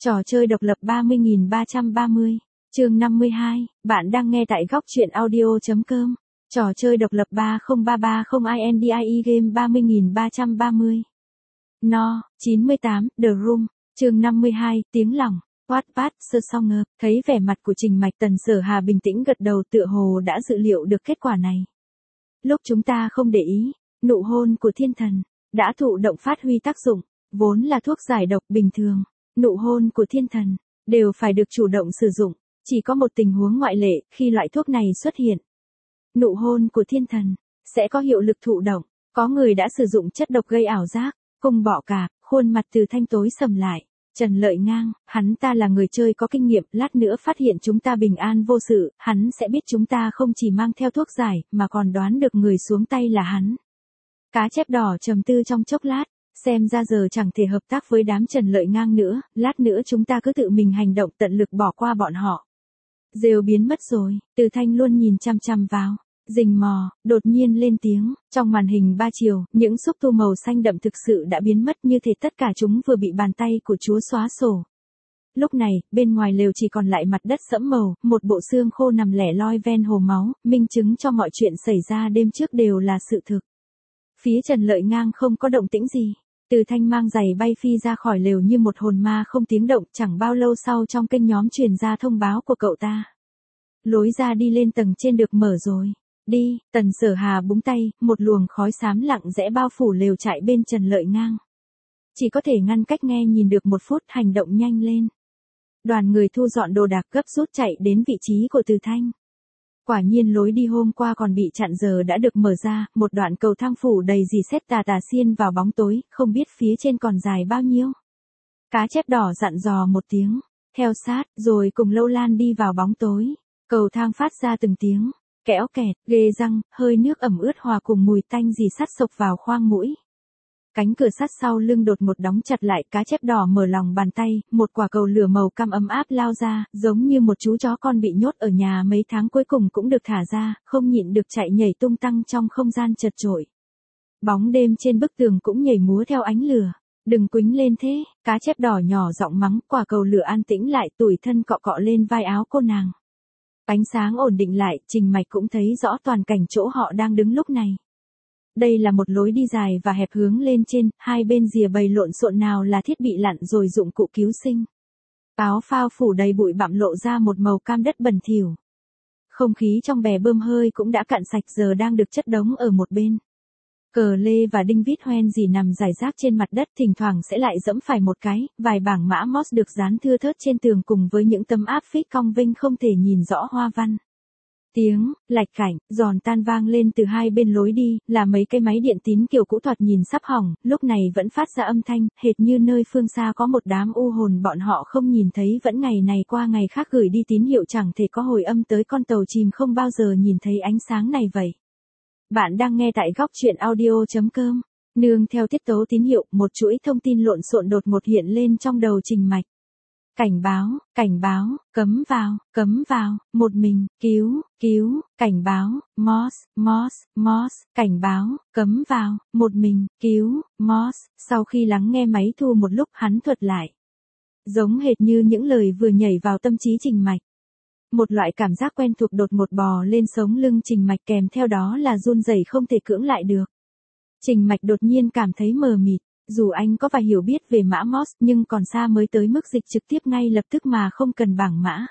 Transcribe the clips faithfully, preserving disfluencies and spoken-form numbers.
Trò chơi độc lập ba mươi nghìn ba trăm ba mươi, chương năm mươi hai, bạn đang nghe tại góc truyện audio.com. Trò chơi độc lập ba không ba ba không INDIE game ba mươi nghìn ba trăm ba mươi. No, chín mươi tám, The Room, chương năm mươi hai, tiếng lòng. Wattpad, sơ song ngợp, thấy vẻ mặt của Trình Mạch, Tần Sở Hà bình tĩnh gật đầu, tựa hồ đã dự liệu được kết quả này. Lúc chúng ta không để ý, nụ hôn của thiên thần đã thụ động phát huy tác dụng, vốn là thuốc giải độc bình thường. Nụ hôn của thiên thần đều phải được chủ động sử dụng, chỉ có một tình huống ngoại lệ, khi loại thuốc này xuất hiện. Nụ hôn của thiên thần sẽ có hiệu lực thụ động, có người đã sử dụng chất độc gây ảo giác, cùng bọ cạp, khuôn mặt Từ Thanh tối sầm lại. Trần Lợi Ngang, hắn ta là người chơi có kinh nghiệm, lát nữa phát hiện chúng ta bình an vô sự, hắn sẽ biết chúng ta không chỉ mang theo thuốc giải, mà còn đoán được người xuống tay là hắn. Cá chép đỏ trầm tư trong chốc lát. Xem ra giờ chẳng thể hợp tác với đám Trần Lợi Ngang nữa, lát nữa chúng ta cứ tự mình hành động, tận lực bỏ qua bọn họ. Rêu biến mất rồi, Từ Thanh luôn nhìn chăm chăm vào, rình mò, đột nhiên lên tiếng, trong màn hình ba chiều, những xúc tu màu xanh đậm thực sự đã biến mất, như thể tất cả chúng vừa bị bàn tay của Chúa xóa sổ. Lúc này, bên ngoài lều chỉ còn lại mặt đất sẫm màu, một bộ xương khô nằm lẻ loi ven hồ máu, minh chứng cho mọi chuyện xảy ra đêm trước đều là sự thực. Phía Trần Lợi Ngang không có động tĩnh gì. Từ Thanh mang giày bay phi ra khỏi lều như một hồn ma không tiếng động, chẳng bao lâu sau trong kênh nhóm truyền ra thông báo của cậu ta. Lối ra đi lên tầng trên được mở rồi. Đi, Tần Sở Hà búng tay, một luồng khói xám lặng lẽ bao phủ lều chạy bên Trần Lợi Ngang. Chỉ có thể ngăn cách nghe nhìn được một phút, hành động nhanh lên. Đoàn người thu dọn đồ đạc gấp rút chạy đến vị trí của Từ Thanh. Quả nhiên lối đi hôm qua còn bị chặn giờ đã được mở ra, một đoạn cầu thang phủ đầy dì xét tà tà xiên vào bóng tối, không biết phía trên còn dài bao nhiêu. Cá chép đỏ dặn dò một tiếng, theo sát, rồi cùng Lâu Lan đi vào bóng tối. Cầu thang phát ra từng tiếng, kẽo kẹt, ghê răng, hơi nước ẩm ướt hòa cùng mùi tanh dì sắt xộc vào khoang mũi. Cánh cửa sắt sau lưng đột một đóng chặt lại, cá chép đỏ mở lòng bàn tay, một quả cầu lửa màu cam ấm áp lao ra, giống như một chú chó con bị nhốt ở nhà mấy tháng cuối cùng cũng được thả ra, không nhịn được chạy nhảy tung tăng trong không gian chật chội. Bóng đêm trên bức tường cũng nhảy múa theo ánh lửa. Đừng quýnh lên thế, cá chép đỏ nhỏ giọng mắng, quả cầu lửa an tĩnh lại, tủi thân cọ cọ lên vai áo cô nàng. Ánh sáng ổn định lại, Trình Mạch cũng thấy rõ toàn cảnh chỗ họ đang đứng lúc này. Đây là một lối đi dài và hẹp hướng lên trên, hai bên rìa bầy lộn xộn, nào là thiết bị lặn rồi dụng cụ cứu sinh. Áo phao phủ đầy bụi bặm lộ ra một màu cam đất bẩn thỉu. Không khí trong bè bơm hơi cũng đã cạn sạch, giờ đang được chất đống ở một bên. Cờ lê và đinh vít hoen dì nằm rải rác trên mặt đất, thỉnh thoảng sẽ lại dẫm phải một cái, vài bảng mã Morse được dán thưa thớt trên tường cùng với những tấm áp phích cong vênh không thể nhìn rõ hoa văn. Tiếng, lạch cạnh, giòn tan vang lên từ hai bên lối đi, là mấy cái máy điện tín kiểu cũ thoạt nhìn sắp hỏng, lúc này vẫn phát ra âm thanh, hệt như nơi phương xa có một đám u hồn bọn họ không nhìn thấy, vẫn ngày này qua ngày khác gửi đi tín hiệu chẳng thể có hồi âm tới con tàu chìm không bao giờ nhìn thấy ánh sáng này vậy. Bạn đang nghe tại góc truyện audio.com. Nương theo tiết tấu tín hiệu, một chuỗi thông tin lộn xộn đột ngột hiện lên trong đầu Trình Mạch. Cảnh báo, cảnh báo, cấm vào, cấm vào, một mình, cứu, cứu, cảnh báo, Moss, Moss, Moss, cảnh báo, cấm vào, một mình, cứu, Moss. Sau khi lắng nghe máy thu một lúc, hắn thuật lại. Giống hệt như những lời vừa nhảy vào tâm trí Trình Mạch. Một loại cảm giác quen thuộc đột ngột bò lên sống lưng Trình Mạch, kèm theo đó là run rẩy không thể cưỡng lại được. Trình Mạch đột nhiên cảm thấy mờ mịt. Dù anh có vài hiểu biết về mã Morse, nhưng còn xa mới tới mức dịch trực tiếp ngay lập tức mà không cần bảng mã.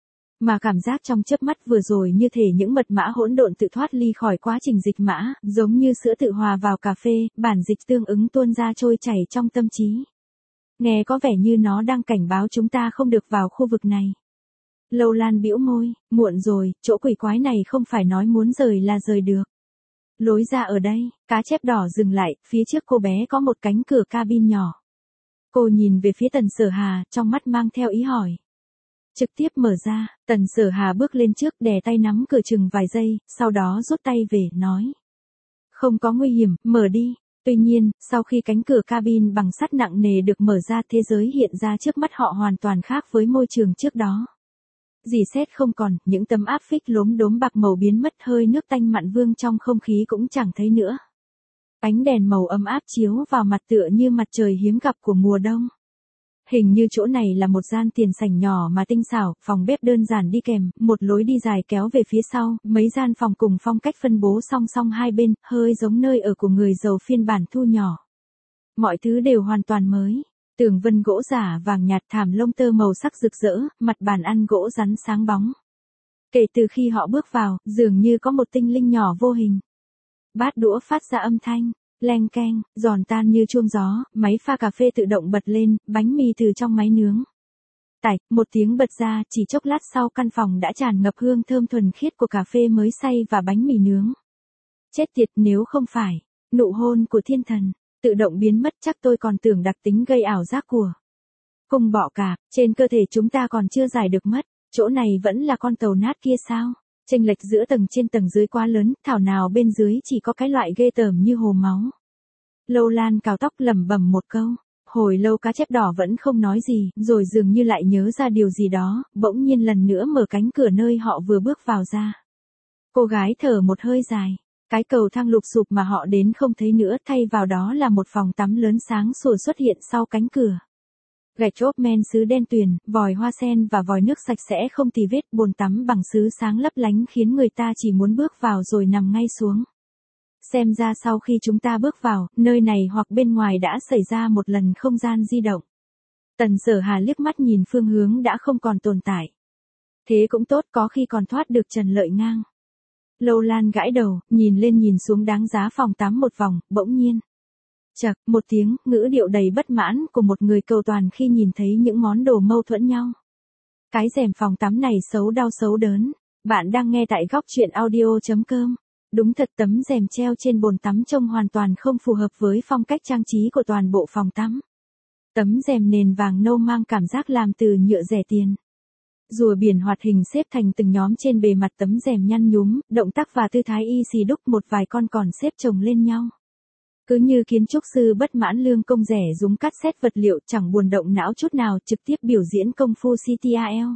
Mà cảm giác trong chớp mắt vừa rồi như thể những mật mã hỗn độn tự thoát ly khỏi quá trình dịch mã, giống như sữa tự hòa vào cà phê, bản dịch tương ứng tuôn ra trôi chảy trong tâm trí. Nghe có vẻ như nó đang cảnh báo chúng ta không được vào khu vực này. Lâu Lan bĩu môi, muộn rồi, chỗ quỷ quái này không phải nói muốn rời là rời được. Lối ra ở đây, cá chép đỏ dừng lại, phía trước cô bé có một cánh cửa cabin nhỏ. Cô nhìn về phía Tần Sở Hà, trong mắt mang theo ý hỏi. Trực tiếp mở ra, Tần Sở Hà bước lên trước, đè tay nắm cửa chừng vài giây, sau đó rút tay về, nói. Không có nguy hiểm, mở đi. Tuy nhiên, sau khi cánh cửa cabin bằng sắt nặng nề được mở ra, thế giới hiện ra trước mắt họ hoàn toàn khác với môi trường trước đó. Dì xét không còn, những tấm áp phích lốm đốm bạc màu biến mất, hơi nước tanh mặn vương trong không khí cũng chẳng thấy nữa. Ánh đèn màu ấm áp chiếu vào mặt tựa như mặt trời hiếm gặp của mùa đông. Hình như chỗ này là một gian tiền sảnh nhỏ mà tinh xảo, phòng bếp đơn giản đi kèm, một lối đi dài kéo về phía sau, mấy gian phòng cùng phong cách phân bố song song hai bên, hơi giống nơi ở của người giàu phiên bản thu nhỏ. Mọi thứ đều hoàn toàn mới. Tường vân gỗ giả vàng nhạt, thảm lông tơ màu sắc rực rỡ, mặt bàn ăn gỗ rắn sáng bóng. Kể từ khi họ bước vào, dường như có một tinh linh nhỏ vô hình. Bát đũa phát ra âm thanh, leng keng, giòn tan như chuông gió, máy pha cà phê tự động bật lên, bánh mì từ trong máy nướng. Tạch, một tiếng bật ra, chỉ chốc lát sau căn phòng đã tràn ngập hương thơm thuần khiết của cà phê mới xay và bánh mì nướng. Chết tiệt, nếu không phải nụ hôn của thiên thần tự động biến mất, chắc tôi còn tưởng đặc tính gây ảo giác của cung bọ cạp trên cơ thể chúng ta còn chưa giải được mất. Chỗ này vẫn là con tàu nát kia sao? Chênh lệch giữa tầng trên tầng dưới quá lớn, thảo nào bên dưới chỉ có cái loại ghê tởm như hồ máu. Lâu Lan cào tóc lẩm bẩm một câu. Hồi lâu cá chép đỏ vẫn không nói gì, rồi dường như lại nhớ ra điều gì đó, bỗng nhiên lần nữa mở cánh cửa nơi họ vừa bước vào ra. Cô gái thở một hơi dài. Cái cầu thang lụp sụp mà họ đến không thấy nữa, thay vào đó là một phòng tắm lớn sáng sủa xuất hiện sau cánh cửa. Gạch chốt men sứ đen tuyền, vòi hoa sen và vòi nước sạch sẽ không tì vết, bồn tắm bằng sứ sáng lấp lánh khiến người ta chỉ muốn bước vào rồi nằm ngay xuống. Xem ra sau khi chúng ta bước vào, nơi này hoặc bên ngoài đã xảy ra một lần không gian di động. Tần Sở Hà liếc mắt nhìn phương hướng đã không còn tồn tại. Thế cũng tốt, có khi còn thoát được Trần Lợi ngang. Lâu Lan gãi đầu, nhìn lên nhìn xuống đáng giá phòng tắm một vòng, bỗng nhiên. Chậc, một tiếng, ngữ điệu đầy bất mãn của một người cầu toàn khi nhìn thấy những món đồ mâu thuẫn nhau. Cái rèm phòng tắm này xấu đau xấu đớn. Bạn đang nghe tại góc truyện audio chấm com. Đúng thật, tấm rèm treo trên bồn tắm trông hoàn toàn không phù hợp với phong cách trang trí của toàn bộ phòng tắm. Tấm rèm nền vàng nâu mang cảm giác làm từ nhựa rẻ tiền. Rùa biển hoạt hình xếp thành từng nhóm trên bề mặt tấm rèm nhăn nhúm, động tác và tư thái y xì đúc, một vài con còn xếp chồng lên nhau. Cứ như kiến trúc sư bất mãn lương công rẻ dùng cắt xét vật liệu, chẳng buồn động não chút nào, trực tiếp biểu diễn công phu xê tê a lờ.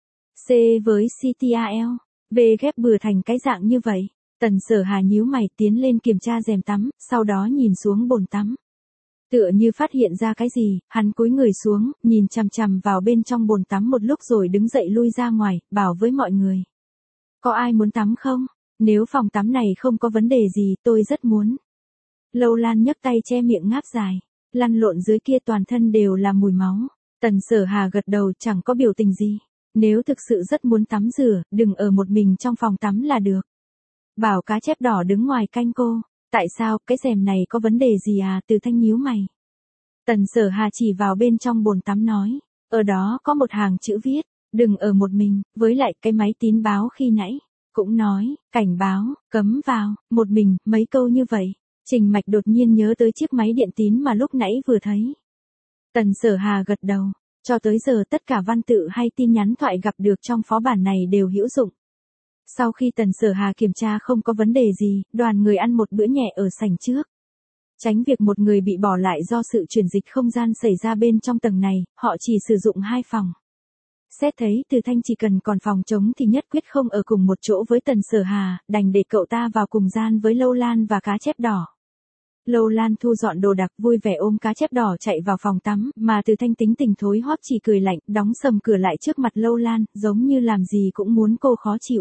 C với xê tê a lờ, V ghép bừa thành cái dạng như vậy. Tần Sở Hà nhíu mày tiến lên kiểm tra rèm tắm, sau đó nhìn xuống bồn tắm. Tựa như phát hiện ra cái gì, hắn cúi người xuống, nhìn chằm chằm vào bên trong bồn tắm một lúc rồi đứng dậy lui ra ngoài, bảo với mọi người. Có ai muốn tắm không? Nếu phòng tắm này không có vấn đề gì, tôi rất muốn. Lâu Lan nhấc tay che miệng ngáp dài, lăn lộn dưới kia toàn thân đều là mùi máu. Tần Sở Hà gật đầu, chẳng có biểu tình gì. Nếu thực sự rất muốn tắm rửa, đừng ở một mình trong phòng tắm là được. Bảo cá chép đỏ đứng ngoài canh cô. Tại sao, cái rèm này có vấn đề gì à? Từ Thanh nhíu mày. Tần Sở Hà chỉ vào bên trong bồn tắm nói. Ở đó có một hàng chữ viết. Đừng ở một mình, với lại cái máy tín báo khi nãy. Cũng nói, cảnh báo, cấm vào, một mình, mấy câu như vậy. Trình Mạch đột nhiên nhớ tới chiếc máy điện tín mà lúc nãy vừa thấy. Tần Sở Hà gật đầu. Cho tới giờ tất cả văn tự hay tin nhắn thoại gặp được trong phó bản này đều hữu dụng. Sau khi Tần Sở Hà kiểm tra không có vấn đề gì, đoàn người ăn một bữa nhẹ ở sảnh trước. Tránh việc một người bị bỏ lại do sự chuyển dịch không gian xảy ra bên trong tầng này, họ chỉ sử dụng hai phòng. Xét thấy Từ Thanh chỉ cần còn phòng trống thì nhất quyết không ở cùng một chỗ với Tần Sở Hà, đành để cậu ta vào cùng gian với Lâu Lan và cá chép đỏ. Lâu Lan thu dọn đồ đạc vui vẻ ôm cá chép đỏ chạy vào phòng tắm, mà Từ Thanh tính tình thối hóp chỉ cười lạnh, đóng sầm cửa lại trước mặt Lâu Lan, giống như làm gì cũng muốn cô khó chịu.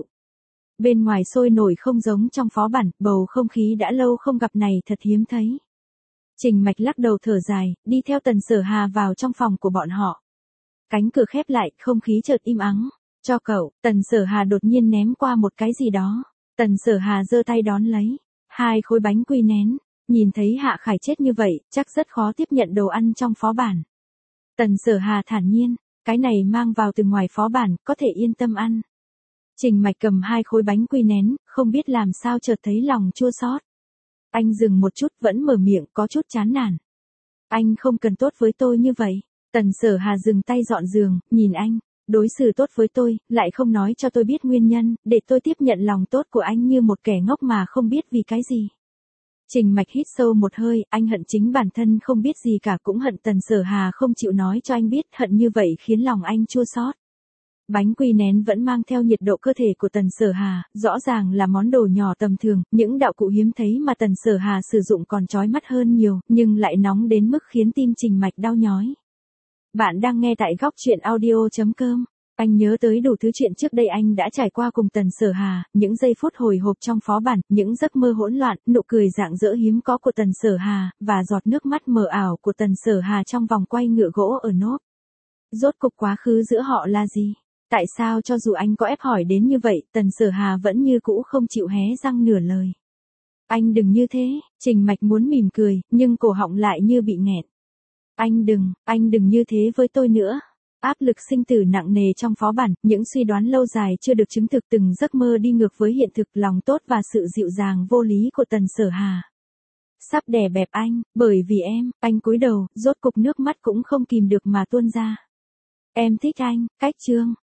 Bên ngoài sôi nổi không giống trong phó bản, bầu không khí đã lâu không gặp này thật hiếm thấy. Trình Mạch lắc đầu thở dài, đi theo Tần Sở Hà vào trong phòng của bọn họ. Cánh cửa khép lại, không khí chợt im ắng. Cho cậu, Tần Sở Hà đột nhiên ném qua một cái gì đó. Tần Sở Hà giơ tay đón lấy. Hai khối bánh quy nén. Nhìn thấy Hạ Khải chết như vậy, chắc rất khó tiếp nhận đồ ăn trong phó bản. Tần Sở Hà thản nhiên, cái này mang vào từ ngoài phó bản, có thể yên tâm ăn. Trình Mạch cầm hai khối bánh quy nén, không biết làm sao chợt thấy lòng chua xót. Anh dừng một chút vẫn mở miệng có chút chán nản. Anh không cần tốt với tôi như vậy. Tần Sở Hà dừng tay dọn giường, nhìn anh, đối xử tốt với tôi, lại không nói cho tôi biết nguyên nhân, để tôi tiếp nhận lòng tốt của anh như một kẻ ngốc mà không biết vì cái gì. Trình Mạch hít sâu một hơi, anh hận chính bản thân không biết gì cả, cũng hận Tần Sở Hà không chịu nói cho anh biết, hận như vậy khiến lòng anh chua xót. Bánh quy nén vẫn mang theo nhiệt độ cơ thể của Tần Sở Hà, rõ ràng là món đồ nhỏ tầm thường, những đạo cụ hiếm thấy mà Tần Sở Hà sử dụng còn chói mắt hơn nhiều, nhưng lại nóng đến mức khiến tim Trình Mạch đau nhói. Bạn đang nghe tại góc chuyện audio chấm com. Anh nhớ tới đủ thứ chuyện trước đây anh đã trải qua cùng Tần Sở Hà, những giây phút hồi hộp trong phó bản, những giấc mơ hỗn loạn, nụ cười rạng rỡ hiếm có của Tần Sở Hà, và giọt nước mắt mờ ảo của Tần Sở Hà trong vòng quay ngựa gỗ ở nốt. Rốt cục quá khứ giữa họ là gì? Tại sao cho dù anh có ép hỏi đến như vậy, Tần Sở Hà vẫn như cũ không chịu hé răng nửa lời? Anh đừng như thế, Trình Mạch muốn mỉm cười, nhưng cổ họng lại như bị nghẹn. Anh đừng, anh đừng như thế với tôi nữa. Áp lực sinh tử nặng nề trong phó bản, những suy đoán lâu dài chưa được chứng thực, từng giấc mơ đi ngược với hiện thực, lòng tốt và sự dịu dàng vô lý của Tần Sở Hà sắp đè bẹp anh, bởi vì em, anh cúi đầu, rốt cục nước mắt cũng không kìm được mà tuôn ra. Em thích anh, cách chương.